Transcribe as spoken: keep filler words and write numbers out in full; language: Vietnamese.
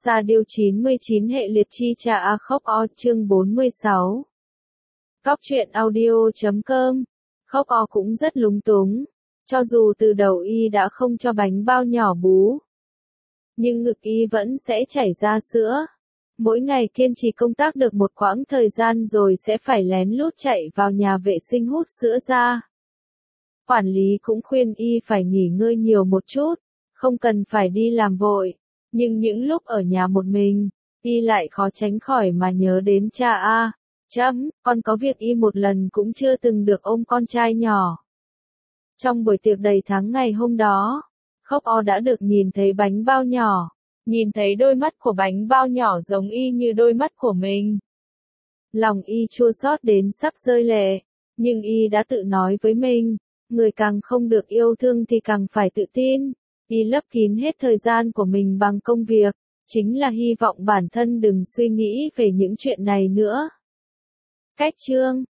Sa điêu chín mươi chín hệ liệt chi cha a khóc o chương bốn mươi sáu. Góc truyện audio chấm com. Khóc o cũng rất lúng túng. Cho dù từ đầu y đã không cho bánh bao nhỏ bú, nhưng ngực y vẫn sẽ chảy ra sữa. Mỗi ngày kiên trì công tác được một quãng thời gian rồi sẽ phải lén lút chạy vào nhà vệ sinh hút sữa ra. Quản lý cũng khuyên y phải nghỉ ngơi nhiều một chút, không cần phải đi làm vội. Nhưng những lúc ở nhà một mình, y lại khó tránh khỏi mà nhớ đến cha a. Chấm, còn có việc y một lần cũng chưa từng được ôm con trai nhỏ. Trong buổi tiệc đầy tháng ngày hôm đó, Khóc o đã được nhìn thấy bánh bao nhỏ, nhìn thấy đôi mắt của bánh bao nhỏ giống y như đôi mắt của mình. Lòng y chua xót đến sắp rơi lệ, nhưng y đã tự nói với mình, người càng không được yêu thương thì càng phải tự tin. Y lấp kín hết thời gian của mình bằng công việc, chính là hy vọng bản thân đừng suy nghĩ về những chuyện này nữa. Cách chương